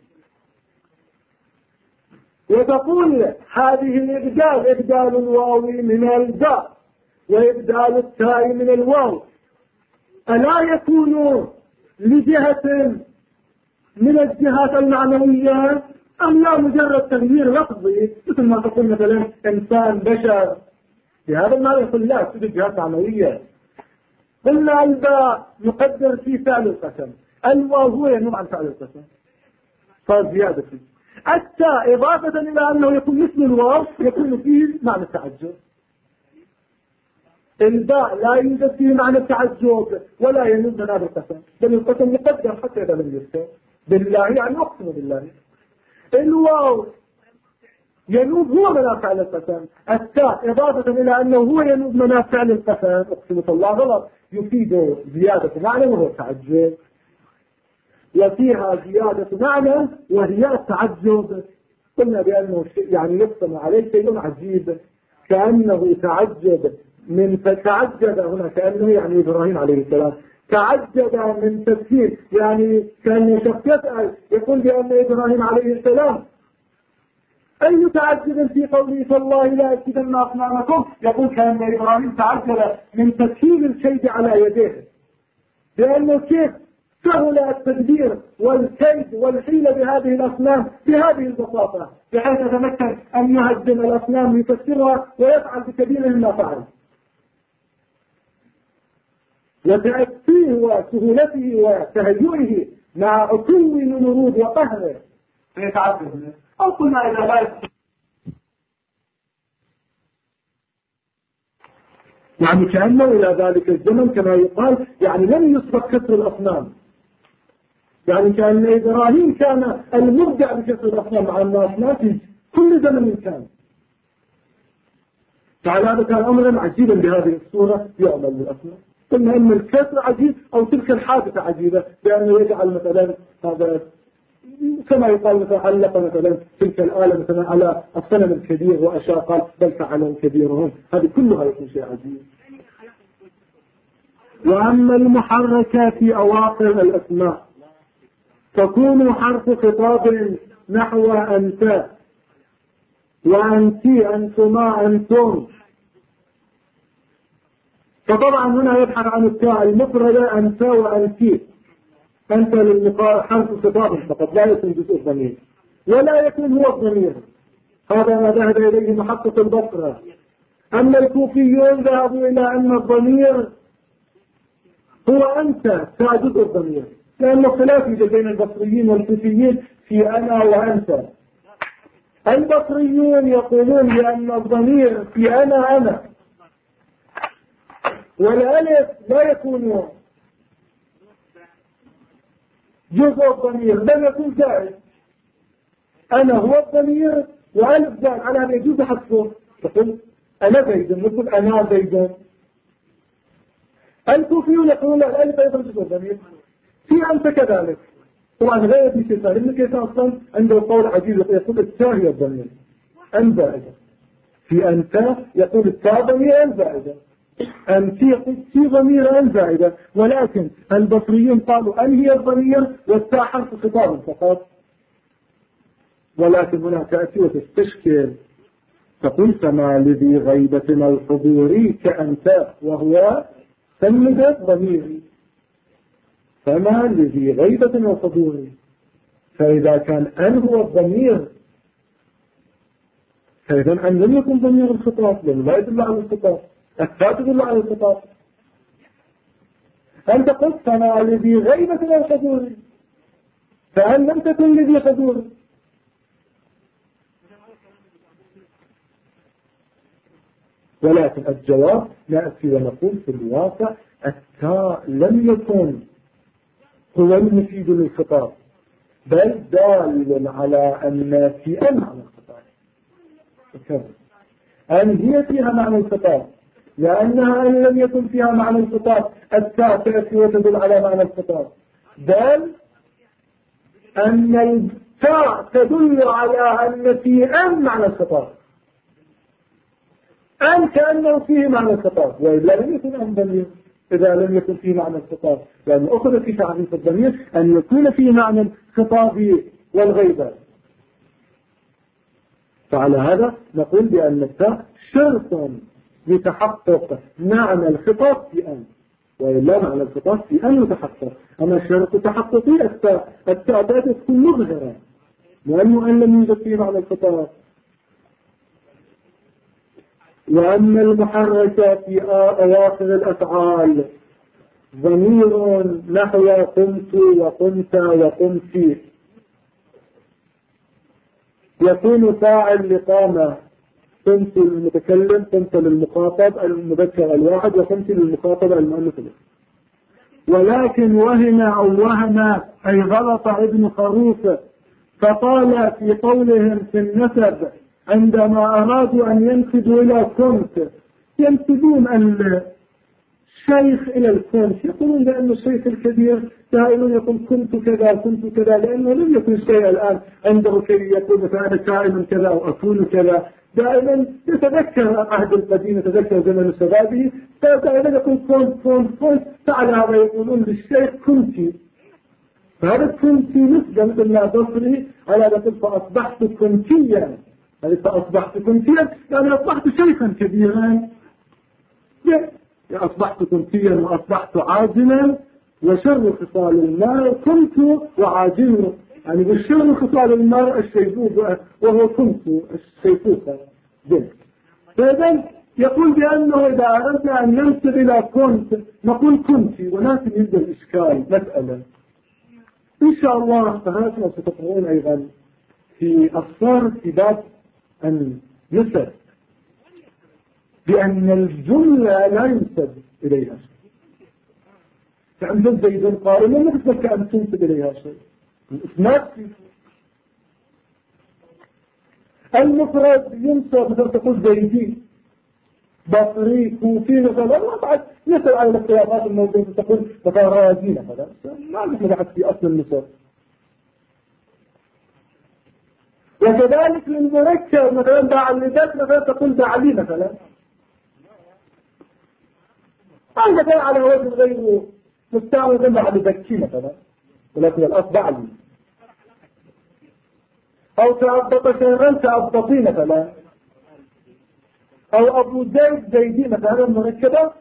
[SPEAKER 1] وتقول هذه الإبدال إبدال الواو من الباء وإبدال التاء من الواو، ألا يكون لجهة من الجهات المعنوية أم لا مجرد تغيير لفظي، مثل ما تقول مثلا إنسان بشر، بهذا المعنى يقول لا توجد جهات معنوية. قلنا الباء مقدر في فعل القسم، الواو هو ينوب عن فعل القسم، صار زيادة فيه. التاء إضافة إلى أنه يكون مثل الواو يكون فيه معنى التعجب. الباء لا يوجد فيه معنى التعجب ولا ينوب من هذا القسم، بل القسم يقدر حتى إذا لم يذكر بالله، يعني أقسم بالله. الواو ينوب هو منافع للقسم. التاء إضافة إلى أنه هو ينوب منافع للقسم، أقسم الله غلط، يفيد زيادة معنى وهو تعجب، وفيها زيادة معنى وهي التعجب. قلنا بأنه يعني يقسم عليه شيء عجيب، كأنه تعجب تعجب هنا كأنه يعني إبراهيم عليه السلام تعجب من تفسير، يعني كان شخص يسأل يقول بأن إبراهيم عليه السلام أي متعجب في قوله فالله لا أكيدن أصنامكم، يقول كأن إبراهيم تعجب من تسهيل الكيد على يديه، لأنه كيف سهل التدبير والكيد والحيلة بهذه الأصنام بهذه البساطة، بحيث يتمكن أن يهزم الأصنام ويكسرها ويفعل بكبيرهم ما فعل. وتأتيه وسهولته وتهيئه مع عتو النمرود وقهره فيتعجب. أو قلنا إذا لا يعني كأنه إلى ذلك الزمن كما يقال يعني لم يسبق كسر الأصنام، يعني كأن إبراهيم كان المبدع بكسر الأصنام مع الناس ما في كل زمن كان. فعلى هذا كان أمرا عجيبا بهذه الصورة يعمل بالأصنام. قلنا أن الكسر عجيب أو تلك الحادثة عجيبة، لأنه يجعل مثلا هذا كما يقال مثلا علق مثلا تلك الآلة مثلا على الصنم الكبير وأشار قال بل فعلهم كبيرهم، هذه كلها يكون شيء عجيب. وأما المحركة في أواخر الأسماء تكون حرف خطاب نحو أنت وأنتي أنتما أنتم، فطبعا هنا يبحث عن التاء المفردة أنت وأنتي، أنت حرف خطاب فقط لا يكون جزء الضمير ولا يكون هو الضمير، هذا ما ذهب إليه محقق البصرة. أما الكوفيون ذهبوا إلى أن الضمير هو أنت جزء الضمير، لأنه خلاف بين البصريين والكوفيين في أنا وأنت. البصريون يقولون بأن الضمير في أنا والألف لا يكون جزء الضمير بل يكون زائد، أنا هو الضمير وألف زائد على هذا يجوز حذفه، تقول أنا زيد نقول أنا زيد. الكوفيون يقولون الألف أيضا جزء الضمير في أنت كذلك. طبعا غير ابن كيسان، ابن كيسان أصلا عنده قول عجيب يقول التاء هي الضمير أن زائدة، في أنت يقول التاء ضمير أن زائدة، أنت يقول في ضمير أن زائدة، ولكن البصريين قالوا أن هي الضمير والتاء حرف خطاب فقط. ولكن هنا تأتي وتستشكل تقول فما لذي غيبة الحضور كأنت وهو سمد ضميري، فما لذي غيبة وحضور، فإذا كان أن هو الضمير فإذا أن لم يكن ضمير الخطاب لأنه لا يدل على الخطاب، التاء تدل على الخطاب. أنت قلت فما لذي غيبة وحضور، فأن لم تكن لذي حضور. ولكن الجواب نأتي ونقول في الواقع التاء لم يكن هو المفيد للخطاب، بل دال على أن في أن معنى الخطاب، أن هي فيها معنى الخطاب، لأنها أن لم يكن فيها معنى الخطاب التاء تأتي وتدل على معنى الخطاب، بل أن التاء تدل على أن في أن معنى الخطاب، أن كأنه فيه معنى الخطاب، وإلا لم يكن أن ضمير إذا لم يكن فيه معنى الخطاب، لأن أخذ في تعريف الضمير أن يكون فيه معنى الخطاب والغيبة. فعلى هذا نقول بأن التاء شرط لتحقق معنى الخطاب في أن، وإلا معنى الخطاب في أن يتحقق. أما شرط تحققي التاء تكون مظهرة لأنه أن لم يوجد فيه معنى الخطاب. وأما المحركة في أواخر الأفعال ضمير نحو قمت وقمت وقمت يكون فاعل لقامة، قمت للمتكلم، قمت للمخاطب المذكر الواحد، وقمت للمخاطب المؤنث. ولكن وهم أو وهم أي غلط ابن خروف فقال في قولهم في النسب عندما أرادوا أن ينسبوا إلى كنت ينسبون الشيخ إلى الكنت، يقولون لأن الشيخ الكبير دائما يقول كنت كذا كنت كذا، لأنه لم يكن شيء الآن عنده كي يقول مثلا أنا كائن كذا وأكون كذا، دائما يتذكر العهد القديم، يتذكر زمن شبابه، فدائما يقول كنت فعلى هذا يقولون للشيخ كنتي، فهذا كنتي نسبة مثل ما تصري على ذلك فأصبحت كنتيا، فأصبحت كنتيا يعني أصبحت شيخا كبيرا، أصبحت كنتيا وأصبحت عاجلا، وشر خصال المرء كنت وعاجل، يعني بالشر خصال المرء الشيخوخة وهو كنت الشيخوخة. فإذا يقول بأنه إذا أردنا أن ننسب إلى كنت نقول كنتي، ولكن يوجد إشكال مسألة إن شاء الله فهذا ستقرؤون أيضا في أصفار في باب النسب بأن الجملة لا ينسب إليها شيء، فعندك زيد قائمة ما تتذكى أن تنسب إليها شيء، الإسناد المفرد ينسب مثل تقول زيدي بصري كوفي مثلا، ما بعد نسب على الاختلافات الموجودة، تقول مثلا رازي مثلا، ما نحن بعد في أصل النسب. وكذلك للمركب مثلا بعلدات مثلا تقول بعلي مثلا، عندك على وزن غير مستعمل زي بعد بكي مثلا، ولكن الأصل بعلي، أو تعبط شيئا تعبطي مثلا، أو أبو زيد زيدي مثلا مركبة،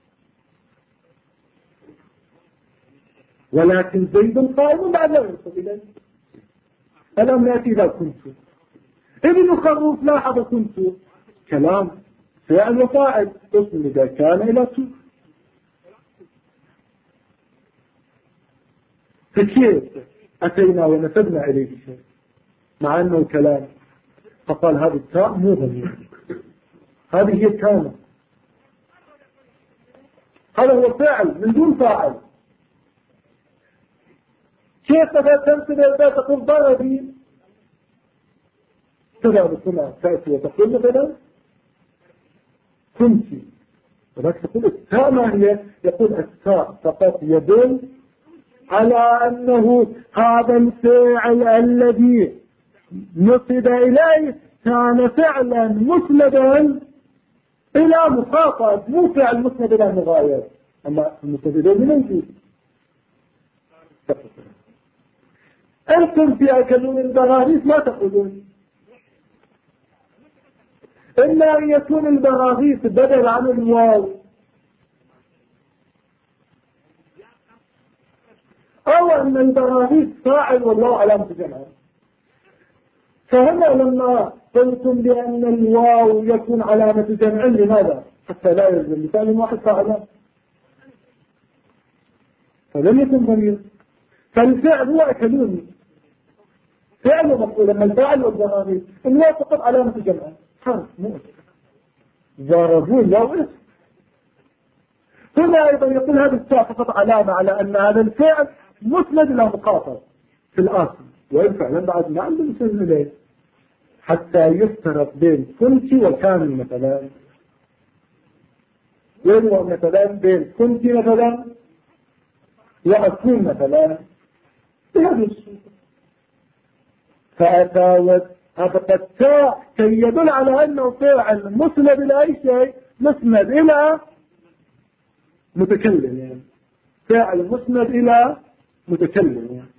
[SPEAKER 1] ولكن زيد قائم بعد لا ينصب إليه. ألم يأتي إذا كنت ابن خروف لاحظ كنت كلام فعل وفاعل اسم إذا كان إلى سوء، فكيف أتينا ونسبنا إليه شيء مع أنه كلام، فقال هذه التاء مو ضمير، هذه هي كانت، هذا هو فعل من دون فاعل. كيف تنسب إذا تقول ضربي كذا بسمع تأتي وتقول مثلا كنتي، ولكن تقول التاء ما هي؟ يقول التاء فقط يدل على أنه هذا الفعل الذي نصب إليه كان فعلا مسندا إلى مخاطب، مو فعل مسند إلى مغاير، أما المسند إليه موجود. أنتم في أكلون البراغيث ما تقولون، إلا أن يكون البراغيث بدل عن الواو، أو أن البراغيث فاعل والله علامة جمعه. فهنا لما قلتم بأن الواو يكون علامة جمع، لماذا؟ حتى لا يلزم مثال واحد فاعل، فلم يكن ضمير، فالفعل هو أكلوني فعل مقبول، لما الفاعل والبراغيث الواو فقط علامة جمعه، حرف مؤسف ضربون لا اسم. هنا أيضا يقول هذا التاء فقط علامة على أن هذا الفعل مسند إلى مخاطب في الأصل، وإن فعلا بعد ما عنده مسند إليه، حتى يفترق بين كنت وكان مثلا، ويروى مثلا بين كنت مثلا وأكون مثلا بهذه الصورة، فأتاوت هذا التاء كي يدل على أنه فعل مسند إلى أي شيء، مسند إلى متكلم، يعني فاعل مسند إلى متكلم، يعني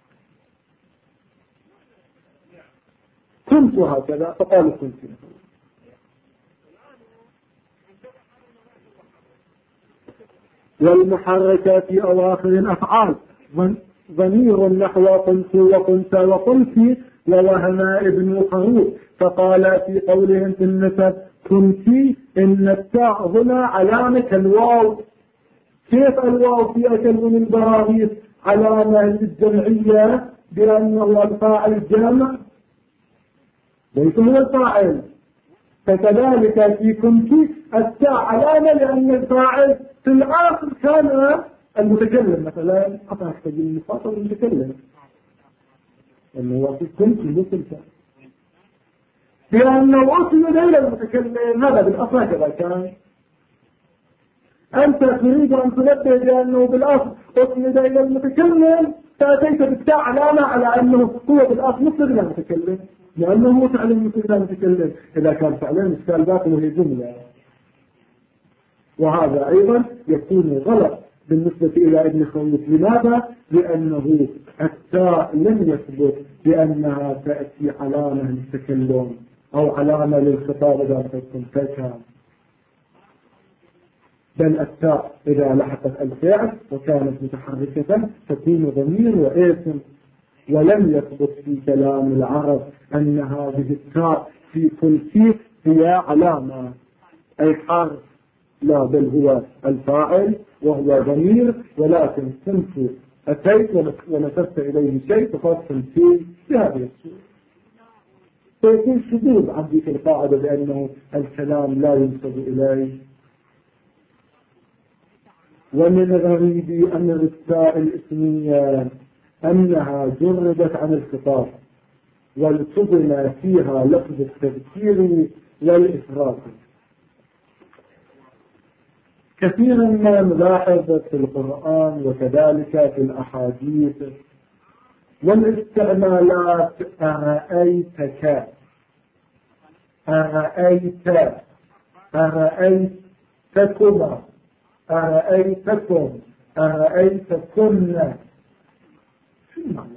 [SPEAKER 1] كنت هكذا فقال كنت. والمحركات في أواخر الأفعال ضمير نحو قلت وقلت وقلت ووهنا ابن خروف، فقال في قولهم في النسب كنت إن التاء هنا علامة الواو. كيف الواو في أكل من البراغيث علامة الجمعية بأنه هو الفاعل الجامع ليس هو الفاعل، فكذلك في كنت التاء علامة لأن الفاعل في الآخر كان المتكلم، مثلا حتى يحتاج المخاطب المتكلم، أنه هو في كنت مثل بأنه أسند إلى المتكلم، هذا بالأصل هكذا كان. أنت تريد أن تنبه بأنه بالأصل أسند إلى المتكلم، فأتيت بالتاء علامة على أنه هو بالأصل مسند إلى المتكلم، لأنه هو فعلا مسند إلى المتكلم. إذا كان فعلا السالبات وهي جملة، وهذا أيضا يكون غلط بالنسبة إلى ابن خويت. لماذا؟ لأنه التاء لم يثبت بأنها تأتي علامة للتكلم أو علامة للخطاب إذا تكون تكام، بل التاء إذا لحقت الفعل وكانت متحركة تكون ضمير واسم. ولم يثبت في كلام العرب أن هذه التاء في كل شيء هي علامة أي حرف، لا، بل هو الفاعل وهو ضمير، ولكن كنت أتيت ونسبت إليه شيء فقط فيه بهذه الصورة، فيكون شذوذ عن ذيك القاعدة بأنه الكلام لا ينسب إليه. ومن غريب أن التاء الإسمية أنها جردت عن الخطاب والتضم فيها لفظ التذكير والإفراد. كثيرا ما نلاحظ في القرآن وكذلك في الأحاديث والاستعمالات أرأيتك، أرأيت، أرأيتكما، أرأيتكم، أرأيتكن. شو معنى؟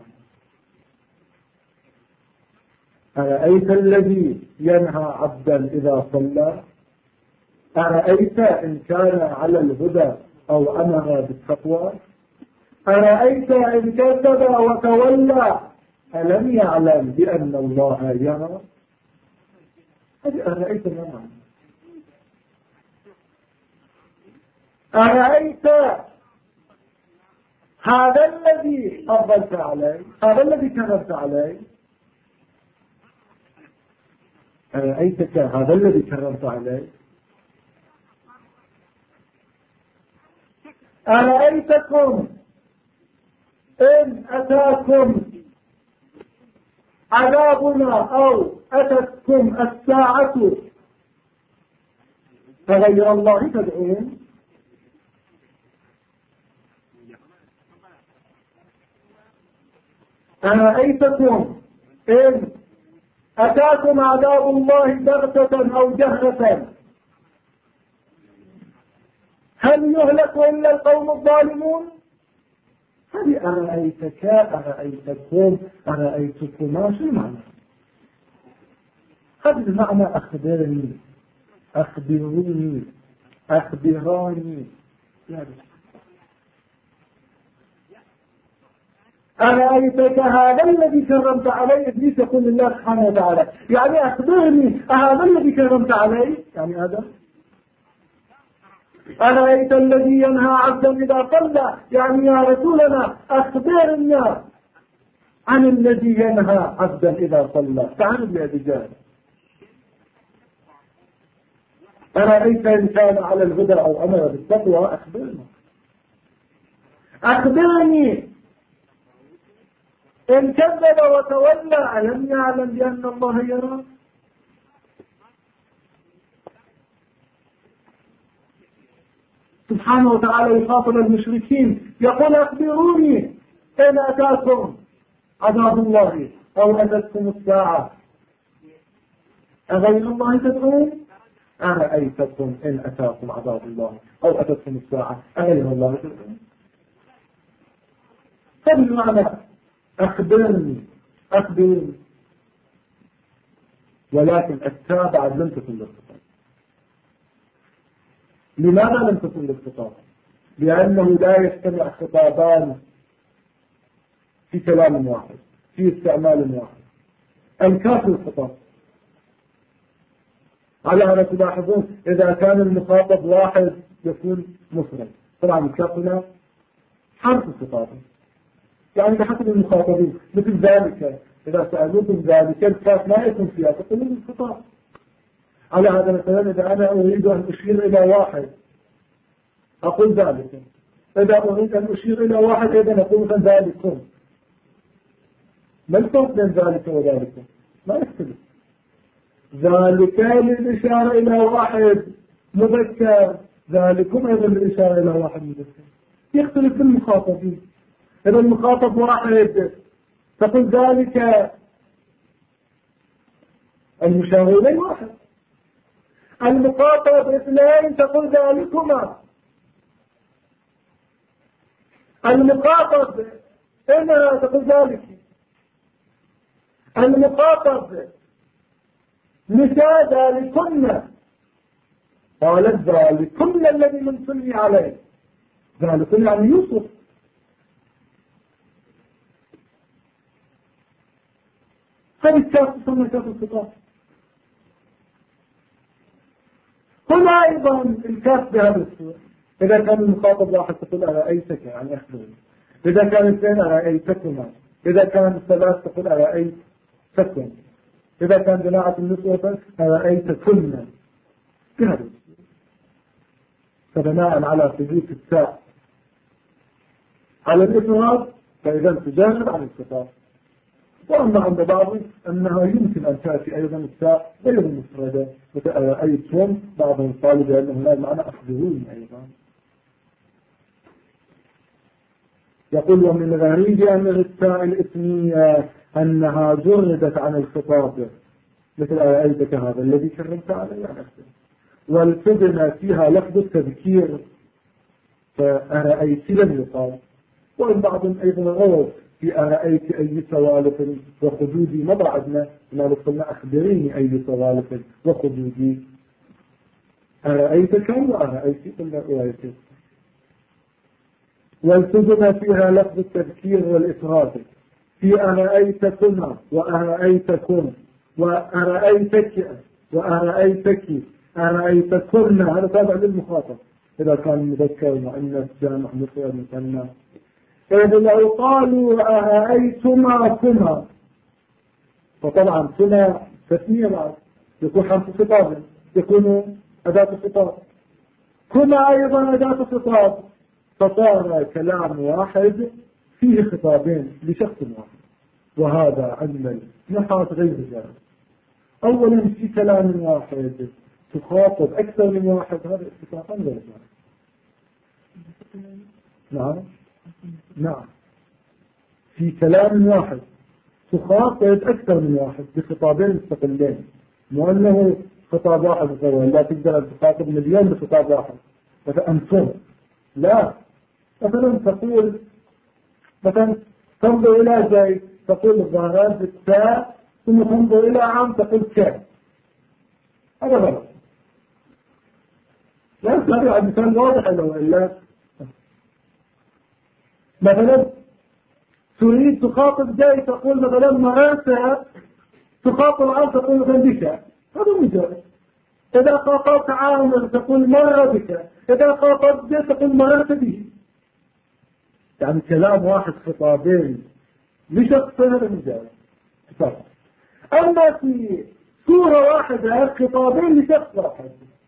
[SPEAKER 1] أرأيت الذي ينهى عبدا إذا صلى؟ أرأيت إن كان على الهدى أو أمر بالتقوى؟ أرأيت إن كذب وتولى ألم يعلم بأن الله يرى؟ هذه أرأيت ما معنى؟ أرأيت هذا الذي أفضلت عليه، هذا الذي كذبت عليه، أرأيتك هذا الذي كرمت عليه. أرأيتكم إن أتاكم عذابنا أو أتتكم الساعة فغير الله تدعون. أرأيتكم إن أتاكم عذاب الله بغتة أو جهرة هل يهلك إلا القوم الظالمون؟ هذه أرأيتك، أرأيتكم، أرأيتكما، شو المعنى؟ هذا المعنى أخبرني، أخبروني، أخبراني. أرأيتك هذا الذي كرمت عليه. إبليس يقول لله سبحانه وتعالى يعني أخبرني هذا الذي كرمت عليه، يعني هذا. أرأيت الذي ينهى عبدا إذا صلى، يعني يا رسولنا أخبرنا عن الذي ينهى عبدا إذا صلى. تعال يا رجال. أرأيت إن كان على الهدى أو أمر بالتقوى أخبرنا. أخبرني إن كذب وتولى ألم يعلم بأن الله يرى؟ سبحانه وتعالى يخاطب المشركين يقول أخبروني إن أتاكم عذاب الله أو أتتكم الساعة أغير الله تدعون؟ أرأيتكم إن أتاكم عذاب الله أو أتتكم الساعة أغير الله تدعون؟ فبالمعنى أخبرني، أخبرني. ولكن التابع لم تكن للخطاب. لماذا لم تكن للخطاب؟ لأنه لا يجتمع خطابان في كلام واحد، في استعمال واحد. الكاف الخطاب على أن تلاحظون إذا كان المخاطب واحد يكون مفرد. طبعا الكاف هنا حرف الخطاب، يعني بحسب المخاطبين. مثل ذلك إذا سألوكم ذلك الكاف ما يكون فيها تقولون الخطاب. على هذا مثلا إذا أنا أريد أن أشير إلى واحد أقول ذلك، إذا أريد أن أشير إلى واحد أيضا أقول ذلكم. ما الفرق بين ذلك وذلك؟ ما يختلف. ذلك للإشارة إلى واحد مذكر، ذلكم أيضا للإشارة إلى واحد مذكر، يختلف بالمخاطبين. إذا المخاطب واحد تقول ذلك، المشار إليه واحد. المخاطب اثنين تقول ذلكما. المخاطب إنها تقول ذلك. المخاطب نساء ذلكن، قالت ذلكن الذي منصني عليه، ذلكن يعني يوسف. هذه الكاف تسمى كاف الخطاب. هنا أيضا الكاف بهذا الصورة. إذا كان المخاطب واحد تقول أرأيتك يعني أخبرني، إذا كان اثنين أرأيتكما، إذا كان ثلاث تقول أرأيتكم، إذا كان جماعة النسوة أرأيتكن بهذا الصورة. فبناء على ثبوت التاء على الإفراد فإذا تجانب عن الخطاب. وأما عند بعض أنها يمكن أن تأتي أيضا التاء غير المفردة، أرأيتم، بعضهم قالوا بأن هناك معنى أخبروني أيضا. يقول ومن غريب أن التاء الإثنية أنها جردت عن الخطاب، مثل أرأيتك هذا الذي كرمت عليه عن أخبر، والتبنى فيها لفظ التذكير فأرأيت لم يقال. والبعض أيضا غلط في أرأيت أي سوالف وخدودي، ما بعدنا ما قلنا أخبريني أي سوالف وخدودي، أرأيت كم وأرأيت قلنا أرأيت. والتبنى فيها لفظ التذكير والإفراد في أرأيتكما وأرأيتكم وأرأيتك وأرأيتك أرأيتكن، هذا تابع للمخاطب إذا كان مذكر مؤنث جامع مفرد مثنى. فإذا لو قالوا أرأيتما كما، فطبعا كما تثنية بعد يكون حرف خطاب، يكون أداة خطاب، كما أيضا أداة خطاب، فصار كلام واحد فيه خطابين لشخص واحد. وهذا عند النحاة غير جائز. أولا في كلام واحد تخاطب أكثر من واحد، هذا اتفاقا غير جائز. نعم في كلام واحد تخاطب أكثر من واحد بخطابين مستقلين، مو أنه خطاب واحد غير، لا تقدر أن تخاطب مليون بخطاب واحد مثلا أنتم، لا. مثلا تقول مثلا تنظر إلى زيد تقول الظاهرات بالتاء، ثم تنظر إلى عام تقول ك، هذا غلط. لا تستطيع المثال واضح لو إلا. مثلا تريد تخاطب زيد تقول مثلا مرأة، تخاطب عام تقول مثلا بك، هذا مجرد. إذا خاطبت عامر تقول مر بك، إذا خاطبت زيد تقول مررت به. يعني كلام واحد خطابين لشخصين، هذا مجرد. أما في سورة واحدة خطابين لشخص واحد،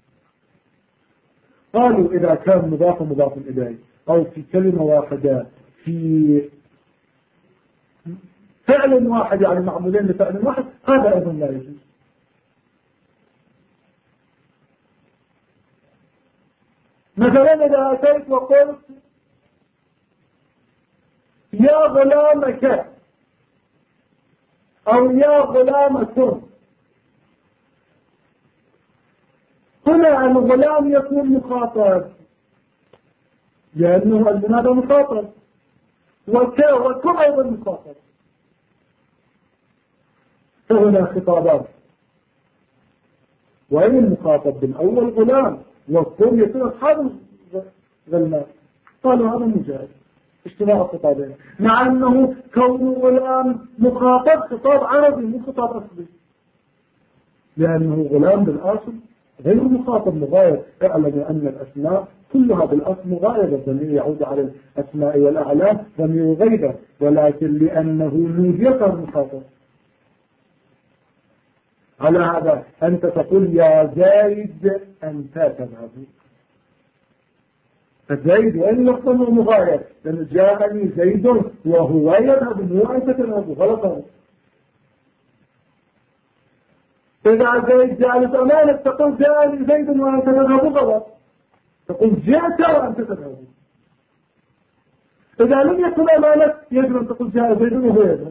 [SPEAKER 1] قالوا إذا كان مضاف إليه، أو في كلمة واحدة في فعل واحد يعني معمولين لفعل واحد، هذا أيضا لا يجوز. مثلا إذا أتيت وقلت يا غلامك أو يا غلامكم، هنا الغلام يكون مخاطب لأنه المنادى مخاطب، وكم أيضا مخاطب، فهنا خطابات. وأين المخاطب بالأول غلام، والكم يكون أصحاب غلام، قالوا هذا مجاز اجتماع الخطابين، مع أنه كون غلام مخاطب خطاب عربي مو خطاب أصلي، لأنه غلام بالأصل غير مخاطب مغاير. اعلم أن الأسماء كلها بالأصل مغايرة، الضمير يعود على الأسماء والأعلام ضمير غيره، ولكن لأنه نودية مخاطب. على هذا أنت تقول يا زيد أنت تذهب، فزيد وإن لفظه مغاير، لأن جاءني زيد وهو يذهب مو أنت تذهب، غلط. إذا زيد جالس أمامك تقول جاء زيد وأنت تذهب غلط، تقول جئت وأنت تذهب. إذا لم يكن أمامك يجب أن تقول جاء زيد وهو يذهب.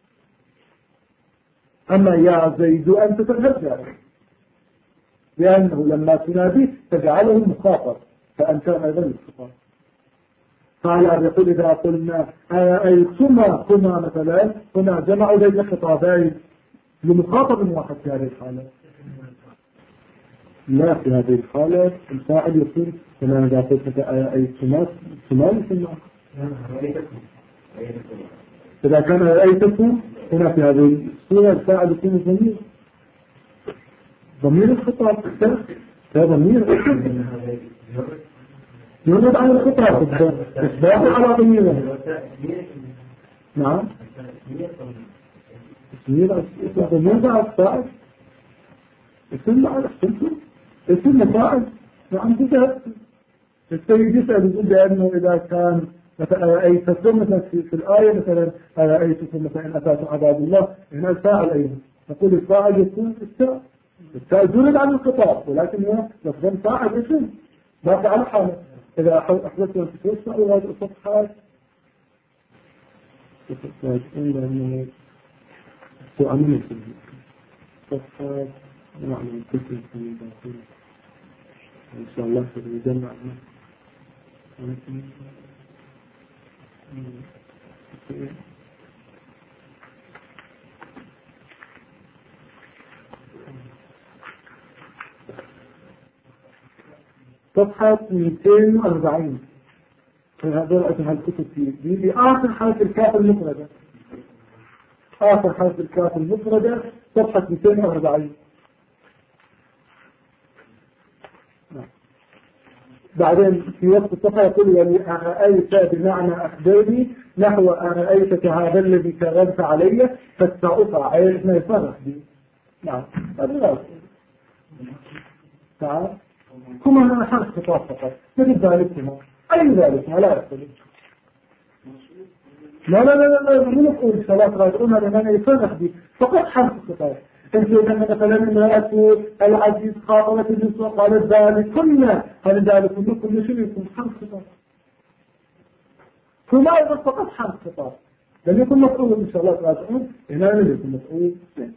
[SPEAKER 1] أما يا زيد أنت تذهب جاء، لأنه لما تناديه تجعله مخاطب، فأنت أيضا الخطاب. قال يقول إذا قلنا كما مثلا هنا جمعوا بين خطابين لمخاطب واحد في هذه الحالة. لا، في هذه الحالة الفاعل يكون هنا إذا قلت أيتما ثم إذا كان أيتكم هنا في هذه الصورة الفاعل يكون ضمير الخطاب، ضمير يرد عن الخطاب إثبات على ضميره. نعم، ضمير على الفاعل، اسم فاعل. نعم، السيد يسأل يقول بأنه إذا كان مثلا أيتكم مثلا في الآية مثلا أيتكم مثلا إن أتاكم عذاب الله، هنا الفاعل أيضا نقول الفاعل يكون التاء يرد عن الخطاب، ولكن هو لفظا فاعل اسم باقي على حاله. إذا أحدثت أن تتوسع هذه الصفحات لأنه تؤمن الصفحات نعمل كتب من داخل إن شاء الله سنجمع صفحة 240 في هذول الكتب في آخر حرف الكاف المفردة، آخر حرف الكاف المفردة صفحة 240. بعدين في وقت الصفحة يقول يعني أرأيت بمعنى أخبرني نحو أرأيتك هذا الذي كرمت علي فاستعطى عيش ما يفرح بي. نعم، هذا تعال كما أنا حرف خطاب فقط مثل ذلك أي ذلك لا يختلف. لا من نقول صلاة راجعون لمن يفرح بي فقط حرف خطاب. انت لما مثلا امرأة العزيز خاطبت النسوة قالت ذلك كنا، هل ذلك كل شيء يكون حرف خطاب، فما يقول فقط حرف خطاب. لم يكن مفعول ان شاء الله راجعون، هنا لم يكن مفعول.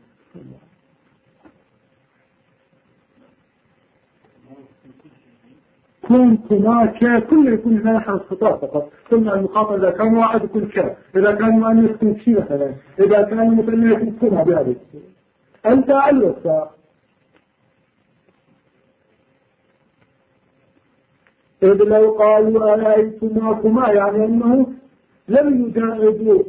[SPEAKER 1] كنا كل يكون هنا حرف خطاب فقط. قلنا المخاطب إذا كان واحد يكون ك، إذا كان مؤنث يكون كي مثلا، إذا كان مثنى يكون كنا بهذه. أنت علوة إذ لو قالوا أرأيتماكما يعني أنه لم يجاردوا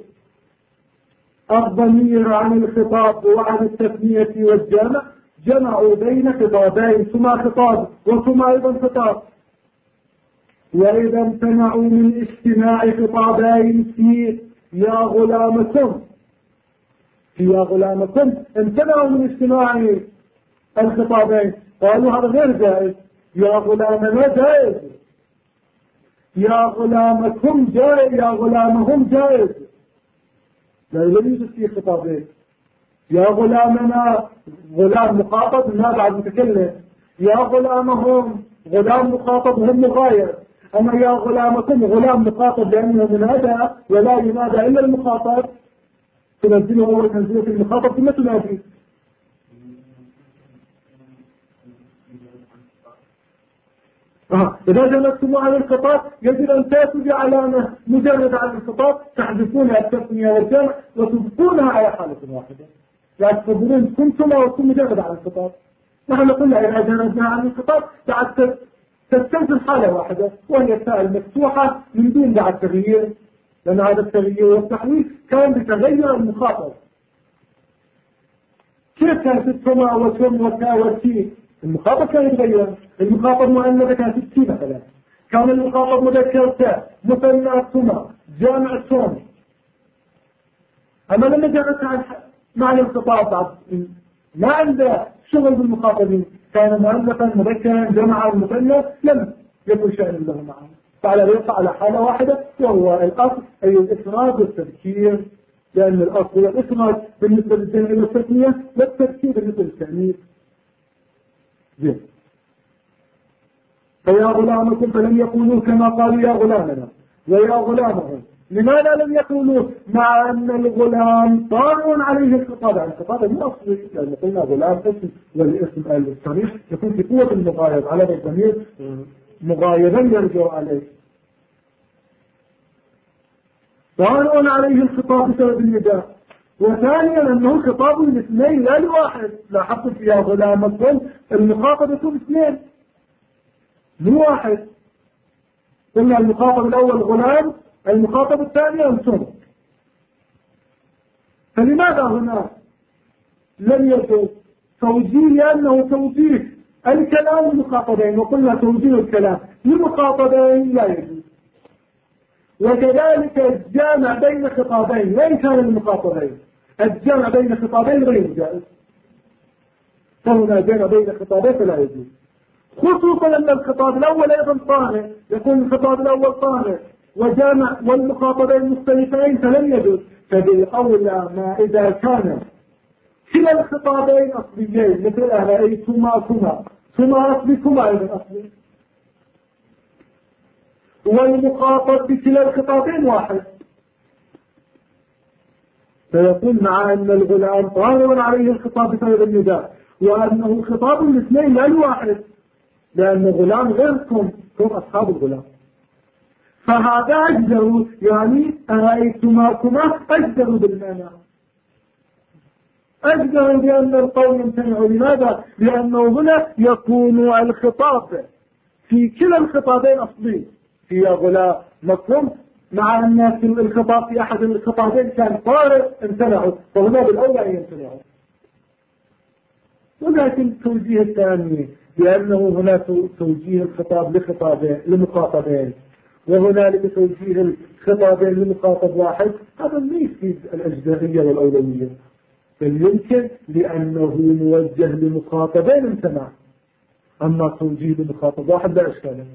[SPEAKER 1] الضمير عن الخطاب وعن التثنية والجمع، جمعوا بين خطابين ثم خطاب وثم أيضا خطاب. وإذا امتنعوا من اجتماع خطابين في يا غلامكم، في يا غلامكم امتنعوا من اجتماع الخطابين، قالوا هذا غير جائز. يا غلامنا جائز، يا غلامكم جائز، يا غلامهم جائز، لا يوجد فيه خطابين. يا غلامنا غلام مخاطب ما بعد متكلم، يا غلامهم غلام مخاطب هم مغاير. أما يا غلامكم غلام مخاطب لأنه منادى ولا ينادى إلا المخاطب، تنزله هو تنزله في المخاطب ثم تنادي. إذا جلستم على الخطاب يجب أن تأتوا بعلامة مجرد عن الخطاب تحذفونها التثنية والجمع وتبقونها على حالة واحدة، لا تفضلون كنتم أو كن مجرد عن الخطاب. نحن قلنا إذا جردنا عن الخطاب بعد تستنزل حالة واحدة وهي التاء المفتوحة من دون بعد تغيير، لأن هذا التغيير والتحويل كان بتغير المخاطب. كيف كانت السماء والسم والتاء والتي؟ المخاطب كان يتغير. المخاطب مؤنث كانت التي مثلا، كان المخاطب مذكر تاء، مثنى السماء، جامع السم. أما لما جاءت عن معنى الخطاب بعد ما عنده شغل بالمخاطبين، كان مؤنثا مذكرا جمعا مثنى لم يكن شأن له معه، فعلى يقع على حالة واحدة وهو الأصل أي الإفراد والتذكير لأن الأصل والإخراج بالنسبة للجمع والتثنية والتركيب بالنسبة للتأنيث. زين. فيا غلامكم فلم يقولوا كما قالوا يا غلامنا ويا غلامهم. لماذا لم يقولوا مع أن الغلام طار عليه الخطاب؟ الخطاب مو أصلي، لأن قلنا غلام اسم والاسم الصريح يكون في قوة المغاير على الضمير مغايرا يرجع عليه. طار عليه الخطاب بسبب النداء. وثانيا أنه خطاب الاثنين لا لواحد. لاحظت يا غلامكم المخاطب يكون اثنين مو واحد. قلنا المخاطب الأول غلام، المخاطب الثاني أنتم. فلماذا هنا لم يجوز توجيه؟ لأنه توجيه الكلام للمخاطبين، وقلنا توجيه الكلام للمخاطبين لا يجوز. وكذلك الجامع بين خطابين وإن كان المخاطبين، الجامع بين خطابين غير جائز. فهنا جامع بين خطابين فلا يجوز، خصوصا أن الخطاب الأول أيضا طارئ، يكون الخطاب الأول طارئ وجامع والمخاطبين مختلفين فلم يجوز. فبالأولى ما إذا كان كلا الخطابين أصليين مثل أرأيتما كما أصلكما أيضا أصلي، والمخاطب بكلا الخطابين واحد، فيكون مع أن الغلام طارئ عليه الخطاب بسبب النداء، وأنه خطاب الاثنين لا الواحد، لأن الغلام غيركم هم أصحاب الغلام. فهذا أجدر، يعني أرأيتما كما أجدر بالمعنى، أجدر بأن القول يمتنع. لماذا؟ لأنه هنا يكون الخطاب في كلا الخطابين أصلي، في غلام مفهوم، مع أن الخطاب في أحد الخطابين كان طارئ امتنعوا، فهنا بالأولى أن يمتنعوا. ولكن التوجيه الثاني لأنه هنا توجيه الخطاب لمخاطبين، وهنالك توجيه الخطابين لمخاطب واحد، هذا ما يفيد الأجزائية والأولوية، بل يمكن لأنه موجه لمخاطبين امتنع، أما توجيه لمخاطب واحد لا إشكال.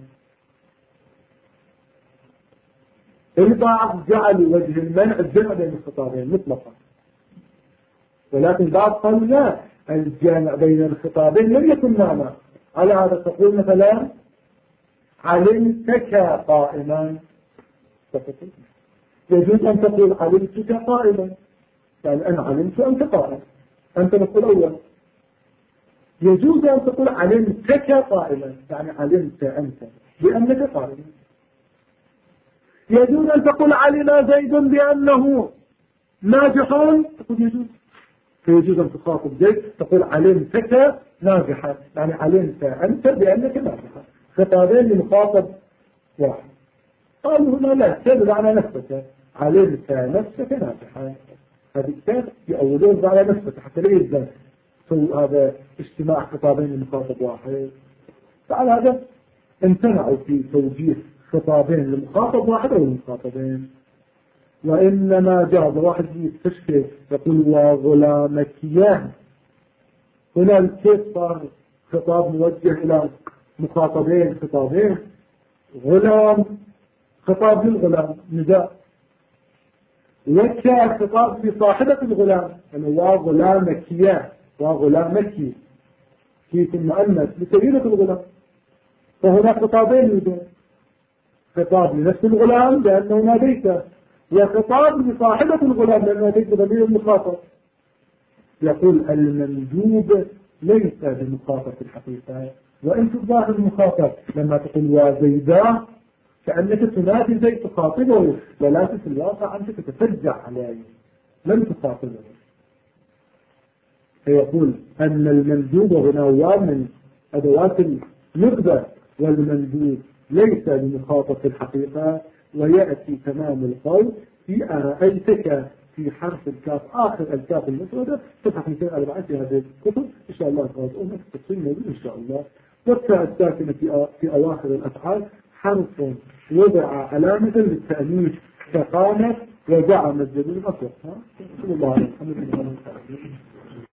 [SPEAKER 1] البعض جعل وجه المنع الجمع بين الخطابين مطلقا، ولكن بعض قالوا لا، الجمع بين الخطابين لم يكن معنى. على هذا تقول مثلا علمتك قائما، يجوز أن تقول علمتك قائما، يعني أنا علمت أنت قائم، أنت نقول أول. يجوز أن تقول علمتك قائما، يعني علمت أنت بأنك قائما. يجوز أن تقول علم زيد بأنه ناجح، تقول يجوز. فيجوز أن تخاطب زيد تقول علمتك ناجحا، يعني علمت أنت بأنك ناجحا، خطابين لمخاطب واحد. قالوا هنا لا، تدل على نفسك، علمت نفسك ناجحا، هذه الكتاب يأولون على نفسك حتى لا يزداد هذا اجتماع خطابين لمخاطب واحد. فعلى هذا امتنعوا في توجيه خطابين لمخاطب واحد أو لمخاطبين، وإنما جاء واحد يستشفي يقول وغلامكيان. هنا كيف صار خطاب موجه إلى مخاطبين خطابين؟ غلام خطاب للغلام نداء، وكا خطاب لصاحبة الغلام، يعني وغلامكيان وغلامكي كيف المؤنث لسيدة الغلام. فهنا خطابين يوجد، خطاب لنفس الغلام لأنه ناديته، وخطاب لصاحبة الغلام لأنه ناديته ضمير المخاطب. يقول المندوب ليس بمخاطب في الحقيقة، وإن الظاهر المخاطب لما تقول وزيدا كأنك تنادي زيد تخاطبه، ولكن في الواقع أنت تتفجع عليه لم تخاطبه. فيقول أن المندوب هنا هو من أدوات النقبة، والمندوب ليس بمخاطب في الحقيقة. ويأتي تمام القول في أرأيتك في حرف الكاف آخر الكاف المفردة صفحة 204 في هذه الكتب إن شاء الله تراجعون في التفصيل موجود إن شاء الله. والتاء الساكنة في أواخر الأفعال حرف وضع علامة للتأنيث فقامت وزعم الجميع أطلق. صلى الله عليه وسلم.